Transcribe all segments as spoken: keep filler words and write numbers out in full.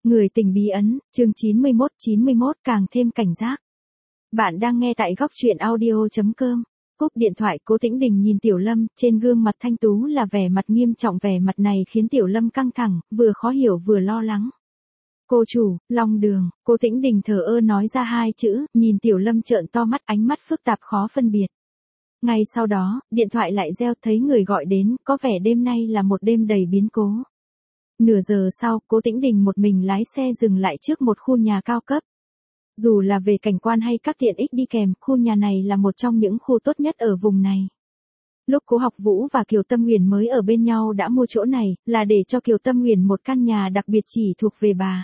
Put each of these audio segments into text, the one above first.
Người tình bí ẩn, chương chín mươi mốt chín mươi mốt càng thêm cảnh giác. Bạn đang nghe tại góc truyện audio chấm com. Cúp điện thoại, Cố Tĩnh Đình nhìn Tiểu Lâm, trên gương mặt thanh tú là vẻ mặt nghiêm trọng, vẻ mặt này khiến Tiểu Lâm căng thẳng, vừa khó hiểu vừa lo lắng. Cô chủ, Long Đường, Cố Tĩnh Đình thờ ơ nói ra hai chữ, nhìn Tiểu Lâm trợn to mắt, ánh mắt phức tạp khó phân biệt. Ngay sau đó, điện thoại lại reo, thấy người gọi đến, có vẻ đêm nay là một đêm đầy biến cố. Nửa giờ sau, Cố Tĩnh Đình một mình lái xe dừng lại trước một khu nhà cao cấp. Dù là về cảnh quan hay các tiện ích đi kèm, khu nhà này là một trong những khu tốt nhất ở vùng này. Lúc Cố Học Vũ và Kiều Tâm Huyền mới ở bên nhau đã mua chỗ này, là để cho Kiều Tâm Huyền một căn nhà đặc biệt chỉ thuộc về bà.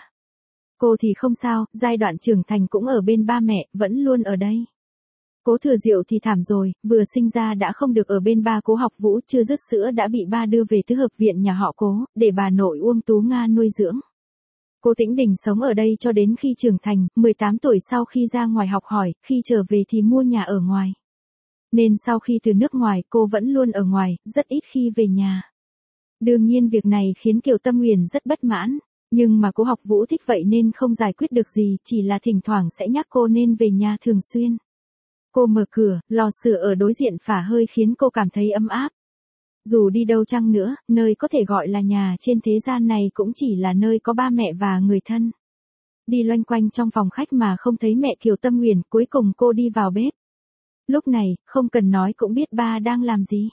Cô thì không sao, giai đoạn trưởng thành cũng ở bên ba mẹ, vẫn luôn ở đây. Cố Thừa Diệu thì thảm rồi, vừa sinh ra đã không được ở bên ba Cố Học Vũ, chưa dứt sữa đã bị ba đưa về tứ hợp viện nhà họ Cố, để bà nội Uông Tú Nga nuôi dưỡng. Cố Tĩnh Đình sống ở đây cho đến khi trưởng thành, mười tám tuổi sau khi ra ngoài học hỏi, khi trở về thì mua nhà ở ngoài. Nên sau khi từ nước ngoài, cô vẫn luôn ở ngoài, rất ít khi về nhà. Đương nhiên việc này khiến Kiều Tâm Huyền rất bất mãn, nhưng mà Cố Học Vũ thích vậy nên không giải quyết được gì, chỉ là thỉnh thoảng sẽ nhắc cô nên về nhà thường xuyên. Cô mở cửa, lò sưởi ở đối diện phả hơi khiến cô cảm thấy ấm áp. Dù đi đâu chăng nữa, nơi có thể gọi là nhà trên thế gian này cũng chỉ là nơi có ba mẹ và người thân. Đi loanh quanh trong phòng khách mà không thấy mẹ Kiều Tâm Huyền, cuối cùng cô đi vào bếp. Lúc này, không cần nói cũng biết ba đang làm gì.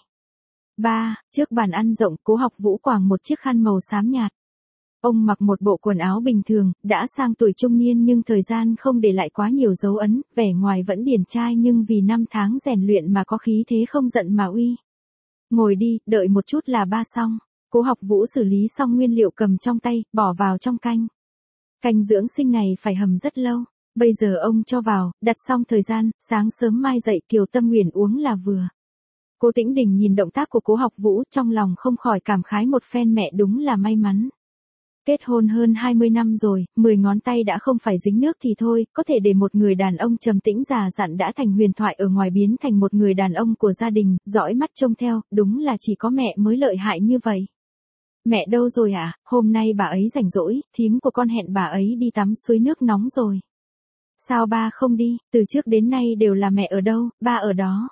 Ba, trước bàn ăn rộng, Cố Học Vũ quàng một chiếc khăn màu xám nhạt. Ông mặc một bộ quần áo bình thường, đã sang tuổi trung niên nhưng thời gian không để lại quá nhiều dấu ấn, vẻ ngoài vẫn điển trai nhưng vì năm tháng rèn luyện mà có khí thế không giận mà uy. Ngồi đi, đợi một chút là ba xong. Cố Học Vũ xử lý xong nguyên liệu cầm trong tay, bỏ vào trong canh. Canh dưỡng sinh này phải hầm rất lâu. Bây giờ ông cho vào, đặt xong thời gian, sáng sớm mai dậy Kiều Tâm Huyền uống là vừa. Cố Tĩnh Đình nhìn động tác của Cố Học Vũ, trong lòng không khỏi cảm khái một phen, mẹ đúng là may mắn. Kết hôn hơn hai mươi năm rồi, mười ngón tay đã không phải dính nước thì thôi, có thể để một người đàn ông trầm tĩnh già dặn đã thành huyền thoại ở ngoài biến thành một người đàn ông của gia đình, dõi mắt trông theo, đúng là chỉ có mẹ mới lợi hại như vậy. Mẹ đâu rồi ạ? À? Hôm nay bà ấy rảnh rỗi, thím của con hẹn bà ấy đi tắm suối nước nóng rồi. Sao ba không đi, từ trước đến nay đều là mẹ ở đâu, ba ở đó.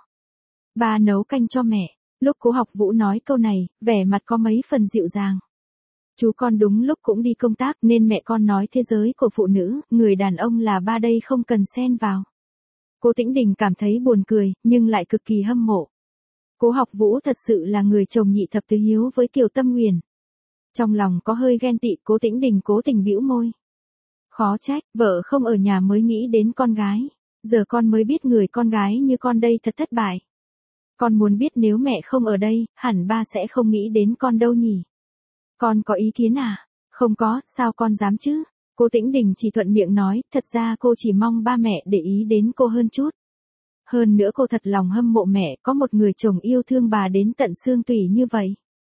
Ba nấu canh cho mẹ. Lúc Cố Học Vũ nói câu này, vẻ mặt có mấy phần dịu dàng. Chú con đúng lúc cũng đi công tác nên mẹ con nói thế giới của phụ nữ, người đàn ông là ba đây không cần xen vào. Cố Tĩnh Đình cảm thấy buồn cười, nhưng lại cực kỳ hâm mộ. Cố Học Vũ thật sự là người chồng nhị thập tứ hiếu với Kiều Tâm Huyền. Trong lòng có hơi ghen tị, Cố Tĩnh Đình cố tình bĩu môi. Khó trách, vợ không ở nhà mới nghĩ đến con gái. Giờ con mới biết người con gái như con đây thật thất bại. Con muốn biết nếu mẹ không ở đây, hẳn ba sẽ không nghĩ đến con đâu nhỉ. Con có ý kiến à? Không có, sao con dám chứ? Cố Tĩnh Đình chỉ thuận miệng nói, thật ra cô chỉ mong ba mẹ để ý đến cô hơn chút. Hơn nữa cô thật lòng hâm mộ mẹ có một người chồng yêu thương bà đến tận xương tủy như vậy.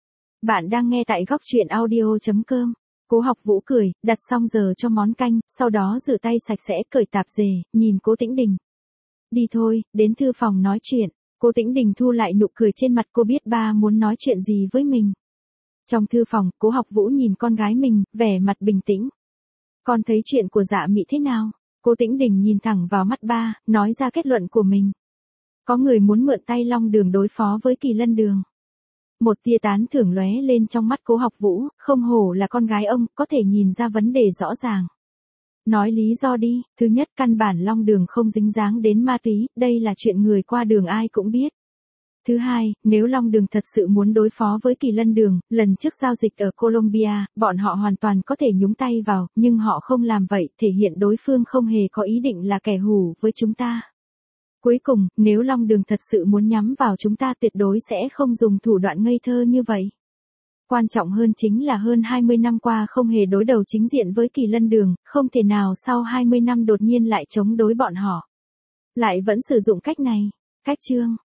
Bạn đang nghe tại góc truyện audio chấm com. Cố Học Vũ cười, đặt xong giờ cho món canh, sau đó rửa tay sạch sẽ, cởi tạp dề, nhìn Cố Tĩnh Đình. Đi thôi, đến thư phòng nói chuyện. Cố Tĩnh Đình thu lại nụ cười trên mặt, cô biết ba muốn nói chuyện gì với mình. Trong thư phòng, Cố Học Vũ nhìn con gái mình, vẻ mặt bình tĩnh. Con thấy chuyện của Dạ Mị thế nào? Cố Tĩnh Đình nhìn thẳng vào mắt ba, nói ra kết luận của mình. Có người muốn mượn tay Long Đường đối phó với Kỳ Lân Đường. Một tia tán thưởng lóe lên trong mắt Cố Học Vũ, không hổ là con gái ông, có thể nhìn ra vấn đề rõ ràng. Nói lý do đi, thứ nhất căn bản Long Đường không dính dáng đến ma túy, đây là chuyện người qua đường ai cũng biết. Thứ hai, nếu Long Đường thật sự muốn đối phó với Kỳ Lân Đường, lần trước giao dịch ở Colombia, bọn họ hoàn toàn có thể nhúng tay vào, nhưng họ không làm vậy, thể hiện đối phương không hề có ý định là kẻ hù với chúng ta. Cuối cùng, nếu Long Đường thật sự muốn nhắm vào chúng ta tuyệt đối sẽ không dùng thủ đoạn ngây thơ như vậy. Quan trọng hơn chính là hơn hai mươi năm qua không hề đối đầu chính diện với Kỳ Lân Đường, không thể nào sau hai mươi năm đột nhiên lại chống đối bọn họ. Lại vẫn sử dụng cách này. Cách chương